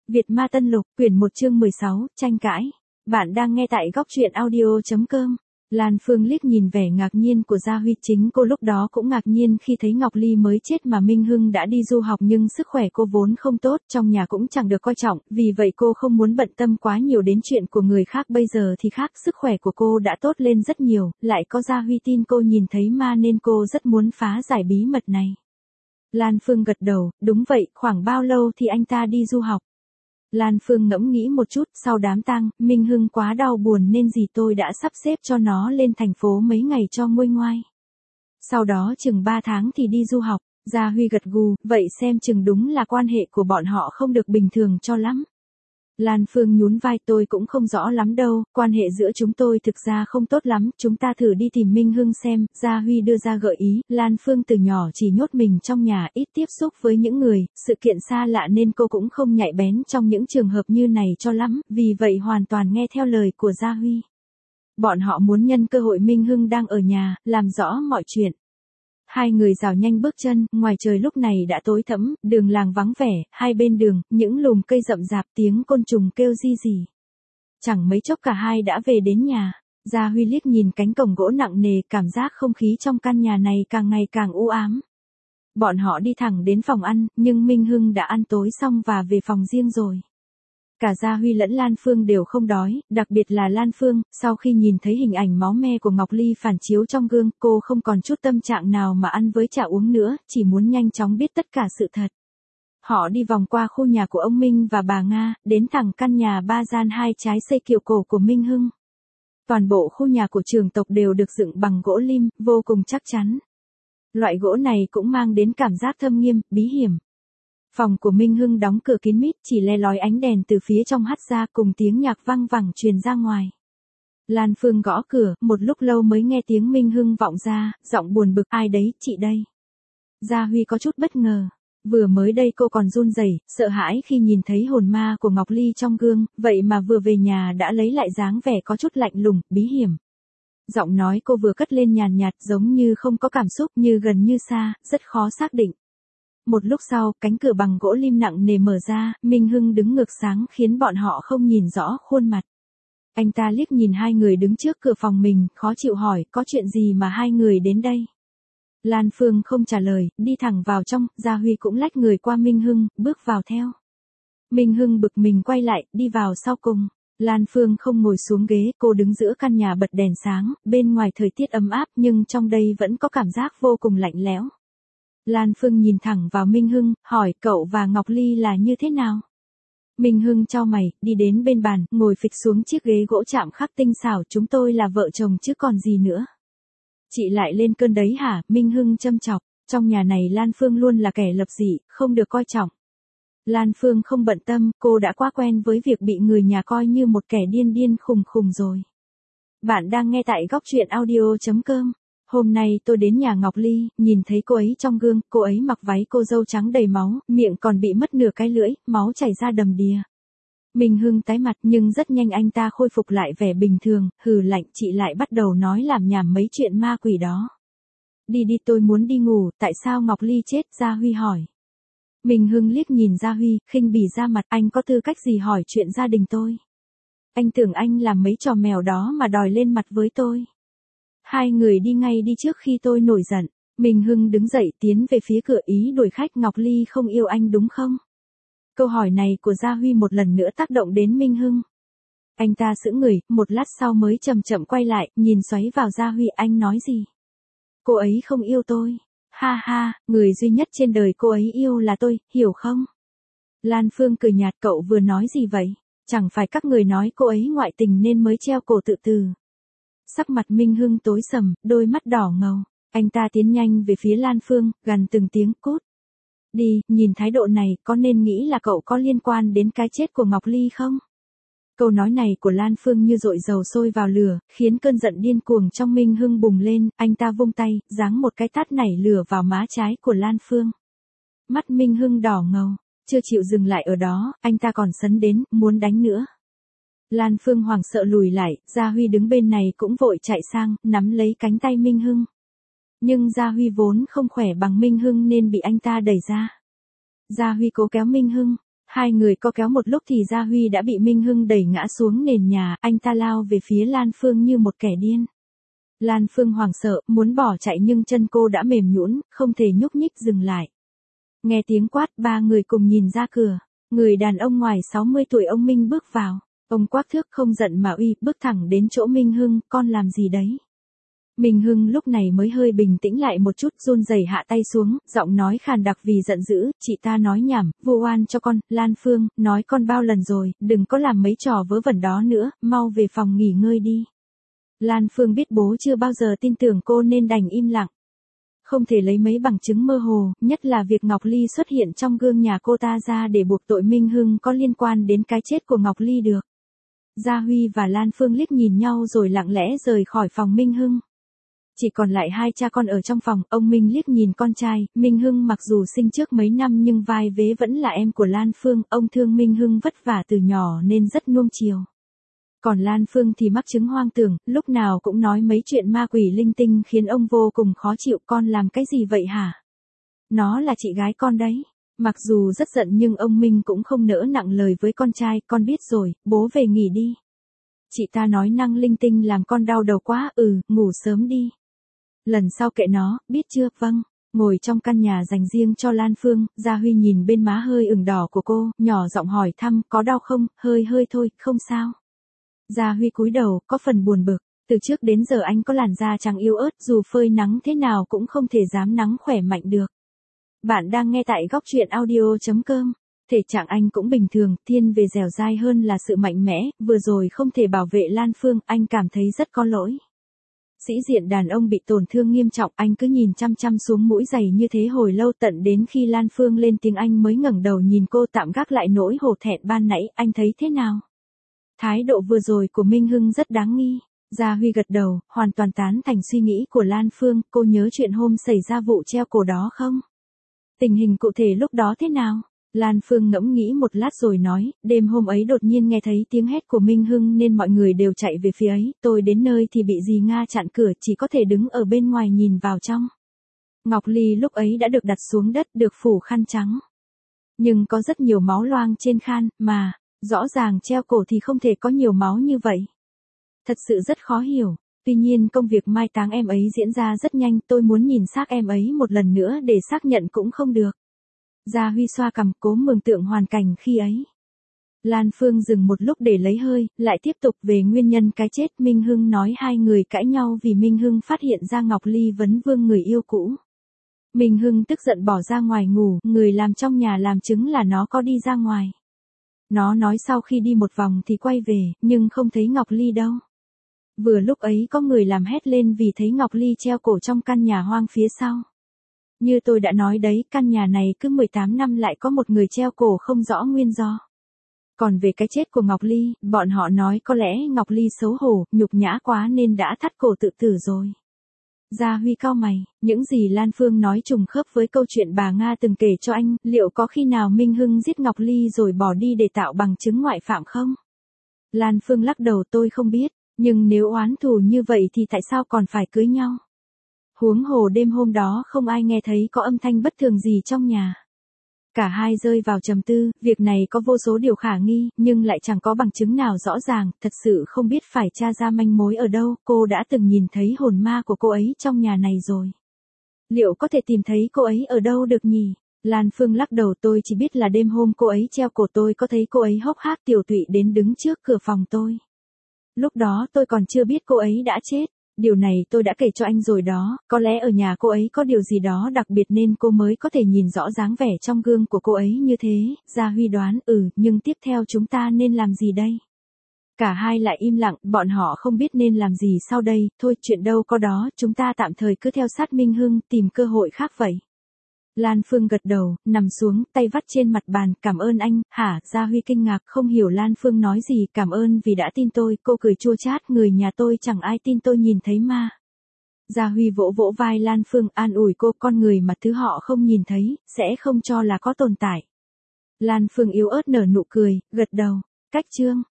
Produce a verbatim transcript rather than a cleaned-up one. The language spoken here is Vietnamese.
Việt Ma Tân Lục, quyển một chương mười sáu, tranh cãi. Bạn đang nghe tại góc truyện audio chấm com. Lan Phương liếc nhìn vẻ ngạc nhiên của Gia Huy, chính cô lúc đó cũng ngạc nhiên khi thấy Ngọc Ly mới chết mà Minh Hưng đã đi du học, nhưng sức khỏe cô vốn không tốt, trong nhà cũng chẳng được coi trọng, vì vậy cô không muốn bận tâm quá nhiều đến chuyện của người khác. Bây giờ thì khác, sức khỏe của cô đã tốt lên rất nhiều, lại có Gia Huy tin cô nhìn thấy ma nên cô rất muốn phá giải bí mật này. Lan Phương gật đầu, đúng vậy, khoảng bao lâu thì anh ta đi du học? Lan Phương ngẫm nghĩ một chút, sau đám tang, Minh Hưng quá đau buồn nên dì tôi đã sắp xếp cho nó lên thành phố mấy ngày cho nguôi ngoai. Sau đó chừng ba tháng thì đi du học. Gia Huy gật gù, vậy xem chừng đúng là quan hệ của bọn họ không được bình thường cho lắm. Lan Phương nhún vai, tôi cũng không rõ lắm đâu, quan hệ giữa chúng tôi thực ra không tốt lắm, chúng ta thử đi tìm Minh Hưng xem. Gia Huy đưa ra gợi ý. Lan Phương từ nhỏ chỉ nhốt mình trong nhà, ít tiếp xúc với những người, sự kiện xa lạ nên cô cũng không nhạy bén trong những trường hợp như này cho lắm, vì vậy hoàn toàn nghe theo lời của Gia Huy. Bọn họ muốn nhân cơ hội Minh Hưng đang ở nhà, làm rõ mọi chuyện. Hai người rảo nhanh bước chân, ngoài trời lúc này đã tối thẫm, đường làng vắng vẻ, hai bên đường, những lùm cây rậm rạp, tiếng côn trùng kêu ri rì. Chẳng mấy chốc cả hai đã về đến nhà. Gia Huy liếc nhìn cánh cổng gỗ nặng nề, cảm giác không khí trong căn nhà này càng ngày càng u ám. Bọn họ đi thẳng đến phòng ăn, nhưng Minh Hưng đã ăn tối xong và về phòng riêng rồi. Cả Gia Huy lẫn Lan Phương đều không đói, đặc biệt là Lan Phương, sau khi nhìn thấy hình ảnh máu me của Ngọc Ly phản chiếu trong gương, cô không còn chút tâm trạng nào mà ăn với chả uống nữa, chỉ muốn nhanh chóng biết tất cả sự thật. Họ đi vòng qua khu nhà của ông Minh và bà Nga, đến thẳng căn nhà ba gian hai trái xây kiểu cổ của Minh Hưng. Toàn bộ khu nhà của trưởng tộc đều được dựng bằng gỗ lim, vô cùng chắc chắn. Loại gỗ này cũng mang đến cảm giác thâm nghiêm, bí hiểm. Phòng của Minh Hưng đóng cửa kín mít, chỉ le lói ánh đèn từ phía trong hắt ra, cùng tiếng nhạc vang vẳng truyền ra ngoài. Lan Phương gõ cửa, một lúc lâu mới nghe tiếng Minh Hưng vọng ra, giọng buồn bực, ai đấy, chị đây. Gia Huy có chút bất ngờ. Vừa mới đây cô còn run rẩy, sợ hãi khi nhìn thấy hồn ma của Ngọc Ly trong gương, vậy mà vừa về nhà đã lấy lại dáng vẻ có chút lạnh lùng, bí hiểm. Giọng nói cô vừa cất lên nhàn nhạt, giống như không có cảm xúc, như gần như xa, rất khó xác định. Một lúc sau, cánh cửa bằng gỗ lim nặng nề mở ra, Minh Hưng đứng ngược sáng khiến bọn họ không nhìn rõ khuôn mặt. Anh ta liếc nhìn hai người đứng trước cửa phòng mình, khó chịu hỏi, có chuyện gì mà hai người đến đây? Lan Phương không trả lời, đi thẳng vào trong, Gia Huy cũng lách người qua Minh Hưng, bước vào theo. Minh Hưng bực mình quay lại, đi vào sau cùng. Lan Phương không ngồi xuống ghế, cô đứng giữa căn nhà bật đèn sáng, bên ngoài thời tiết ấm áp nhưng trong đây vẫn có cảm giác vô cùng lạnh lẽo. Lan Phương nhìn thẳng vào Minh Hưng, hỏi, cậu và Ngọc Ly là như thế nào? Minh Hưng chau mày, đi đến bên bàn, ngồi phịch xuống chiếc ghế gỗ chạm khắc tinh xảo, chúng tôi là vợ chồng chứ còn gì nữa. Chị lại lên cơn đấy hả? Minh Hưng châm chọc, trong nhà này Lan Phương luôn là kẻ lập dị, không được coi trọng. Lan Phương không bận tâm, cô đã quá quen với việc bị người nhà coi như một kẻ điên điên khùng khùng rồi. Bạn đang nghe tại góc truyện audio chấm com. Hôm nay tôi đến nhà Ngọc Ly, nhìn thấy cô ấy trong gương, cô ấy mặc váy cô dâu trắng đầy máu, miệng còn bị mất nửa cái lưỡi, máu chảy ra đầm đìa. Minh Hưng tái mặt nhưng rất nhanh anh ta khôi phục lại vẻ bình thường, hừ lạnh, chị lại bắt đầu nói làm nhảm mấy chuyện ma quỷ đó. Đi đi, tôi muốn đi ngủ, tại sao Ngọc Ly chết? Gia Huy hỏi. Minh Hưng liếc nhìn Gia Huy, khinh bỉ ra mặt, anh có tư cách gì hỏi chuyện gia đình tôi? Anh tưởng anh làm mấy trò mèo đó mà đòi lên mặt với tôi. Hai người đi ngay đi trước khi tôi nổi giận. Minh Hưng đứng dậy tiến về phía cửa, ý đuổi khách. Ngọc Ly không yêu anh đúng không? Câu hỏi này của Gia Huy một lần nữa tác động đến Minh Hưng. Anh ta sững người, một lát sau mới chậm chậm quay lại, nhìn xoáy vào Gia Huy, anh nói gì? Cô ấy không yêu tôi. Ha ha, người duy nhất trên đời cô ấy yêu là tôi, hiểu không? Lan Phương cười nhạt, cậu vừa nói gì vậy? Chẳng phải các người nói cô ấy ngoại tình nên mới treo cổ tự tử. Sắc mặt Minh Hưng tối sầm, đôi mắt đỏ ngầu. Anh ta tiến nhanh về phía Lan Phương, gằn từng tiếng, cút. Đi, nhìn thái độ này, có nên nghĩ là cậu có liên quan đến cái chết của Ngọc Ly không? Câu nói này của Lan Phương như dội dầu sôi vào lửa, khiến cơn giận điên cuồng trong Minh Hưng bùng lên, anh ta vung tay, giáng một cái tát nảy lửa vào má trái của Lan Phương. Mắt Minh Hưng đỏ ngầu, chưa chịu dừng lại ở đó, anh ta còn sấn đến, muốn đánh nữa. Lan Phương hoảng sợ lùi lại, Gia Huy đứng bên này cũng vội chạy sang, nắm lấy cánh tay Minh Hưng. Nhưng Gia Huy vốn không khỏe bằng Minh Hưng nên bị anh ta đẩy ra. Gia Huy cố kéo Minh Hưng, Hai người có kéo một lúc thì Gia Huy đã bị Minh Hưng đẩy ngã xuống nền nhà, anh ta lao về phía Lan Phương như một kẻ điên. Lan Phương hoảng sợ, muốn bỏ chạy nhưng chân cô đã mềm nhũn, không thể nhúc nhích dừng lại. Nghe tiếng quát, ba người cùng nhìn ra cửa. Người đàn ông ngoài sáu mươi tuổi ông Minh bước vào. Ông quắc thước không giận mà uy, bước thẳng đến chỗ Minh Hưng, con làm gì đấy? Minh Hưng lúc này mới hơi bình tĩnh lại một chút, run rẩy hạ tay xuống, giọng nói khàn đặc vì giận dữ, chị ta nói nhảm, vu oan cho con. Lan Phương, nói con bao lần rồi, đừng có làm mấy trò vớ vẩn đó nữa, mau về phòng nghỉ ngơi đi. Lan Phương biết bố chưa bao giờ tin tưởng cô nên đành im lặng. Không thể lấy mấy bằng chứng mơ hồ, nhất là việc Ngọc Ly xuất hiện trong gương nhà cô ta ra để buộc tội Minh Hưng có liên quan đến cái chết của Ngọc Ly được. Gia Huy và Lan Phương liếc nhìn nhau rồi lặng lẽ rời khỏi phòng Minh Hưng. Chỉ còn lại hai cha con ở trong phòng, ông Minh liếc nhìn con trai, Minh Hưng mặc dù sinh trước mấy năm nhưng vai vế vẫn là em của Lan Phương, ông thương Minh Hưng vất vả từ nhỏ nên rất nuông chiều. Còn Lan Phương thì mắc chứng hoang tưởng, lúc nào cũng nói mấy chuyện ma quỷ linh tinh khiến ông vô cùng khó chịu. Con làm cái gì vậy hả? Nó là chị gái con đấy. Mặc dù rất giận nhưng ông Minh cũng không nỡ nặng lời với con trai, con biết rồi, bố về nghỉ đi. Chị ta nói năng linh tinh làm con đau đầu quá, ừ, ngủ sớm đi. Lần sau kệ nó, biết chưa, vâng. Ngồi trong căn nhà dành riêng cho Lan Phương, Gia Huy nhìn bên má hơi ửng đỏ của cô, nhỏ giọng hỏi thăm, có đau không, hơi hơi thôi, không sao. Gia Huy cúi đầu, có phần buồn bực, từ trước đến giờ anh có làn da trắng yếu ớt, dù phơi nắng thế nào cũng không thể dám nắng khỏe mạnh được. Bạn đang nghe tại góc truyện audio chấm com. Thể trạng anh cũng bình thường, thiên về dẻo dai hơn là sự mạnh mẽ, vừa rồi không thể bảo vệ Lan Phương, anh cảm thấy rất có lỗi. Sĩ diện đàn ông bị tổn thương nghiêm trọng, anh cứ nhìn chăm chăm xuống mũi giày như thế hồi lâu, tận đến khi Lan Phương lên tiếng anh mới ngẩng đầu nhìn cô, tạm gác lại nỗi hổ thẹn ban nãy, anh thấy thế nào? Thái độ vừa rồi của Minh Hưng rất đáng nghi. Gia Huy gật đầu, hoàn toàn tán thành suy nghĩ của Lan Phương, cô nhớ chuyện hôm xảy ra vụ treo cổ đó không? Tình hình cụ thể lúc đó thế nào? Lan Phương ngẫm nghĩ một lát rồi nói, đêm hôm ấy đột nhiên nghe thấy tiếng hét của Minh Hưng nên mọi người đều chạy về phía ấy, tôi đến nơi thì bị dì Nga chặn cửa, chỉ có thể đứng ở bên ngoài nhìn vào trong. Ngọc Ly lúc ấy đã được đặt xuống đất, được phủ khăn trắng. Nhưng có rất nhiều máu loang trên khăn, mà, rõ ràng treo cổ thì không thể có nhiều máu như vậy. Thật sự rất khó hiểu. Tuy nhiên công việc mai táng em ấy diễn ra rất nhanh, tôi muốn nhìn xác em ấy một lần nữa để xác nhận cũng không được. Gia Huy xoa cằm, cố mường tượng hoàn cảnh khi ấy. Lan Phương dừng một lúc để lấy hơi, lại tiếp tục về nguyên nhân cái chết. Minh Hưng nói hai người cãi nhau vì Minh Hưng phát hiện ra Ngọc Ly vấn vương người yêu cũ. Minh Hưng tức giận bỏ ra ngoài ngủ, người làm trong nhà làm chứng là nó có đi ra ngoài. Nó nói sau khi đi một vòng thì quay về, nhưng không thấy Ngọc Ly đâu. Vừa lúc ấy có người làm hét lên vì thấy Ngọc Ly treo cổ trong căn nhà hoang phía sau. Như tôi đã nói đấy, căn nhà này cứ mười tám năm lại có một người treo cổ không rõ nguyên do. Còn về cái chết của Ngọc Ly, bọn họ nói có lẽ Ngọc Ly xấu hổ, nhục nhã quá nên đã thắt cổ tự tử rồi. Gia Huy cau mày, những gì Lan Phương nói trùng khớp với câu chuyện bà Nga từng kể cho anh, liệu có khi nào Minh Hưng giết Ngọc Ly rồi bỏ đi để tạo bằng chứng ngoại phạm không? Lan Phương lắc đầu, tôi không biết, nhưng nếu oán thù như vậy thì tại sao còn phải cưới nhau? Huống hồ đêm hôm đó không ai nghe thấy có âm thanh bất thường gì trong nhà. Cả hai rơi vào trầm tư, việc này có vô số điều khả nghi, nhưng lại chẳng có bằng chứng nào rõ ràng, thật sự không biết phải tra ra manh mối ở đâu. Cô đã từng nhìn thấy hồn ma của cô ấy trong nhà này rồi. Liệu có thể tìm thấy cô ấy ở đâu được nhỉ? Lan Phương lắc đầu, tôi chỉ biết là đêm hôm cô ấy treo cổ tôi có thấy cô ấy hốc hác tiều tụy đến đứng trước cửa phòng tôi. Lúc đó tôi còn chưa biết cô ấy đã chết. Điều này tôi đã kể cho anh rồi đó, có lẽ ở nhà cô ấy có điều gì đó đặc biệt nên cô mới có thể nhìn rõ dáng vẻ trong gương của cô ấy như thế. Gia Huy đoán, ừ, nhưng tiếp theo chúng ta nên làm gì đây? Cả hai lại im lặng, bọn họ không biết nên làm gì sau đây, thôi chuyện đâu có đó, chúng ta tạm thời cứ theo sát Minh Hưng, tìm cơ hội khác vậy. Lan Phương gật đầu, nằm xuống, tay vắt trên mặt bàn, cảm ơn anh. Hả? Gia Huy kinh ngạc, không hiểu Lan Phương nói gì. Cảm ơn vì đã tin tôi. Cô cười chua chát, người nhà tôi chẳng ai tin tôi nhìn thấy ma. Gia Huy vỗ vỗ vai Lan Phương, an ủi cô, con người mà thứ họ không nhìn thấy, sẽ không cho là có tồn tại. Lan Phương yếu ớt nở nụ cười, gật đầu. Cách chương.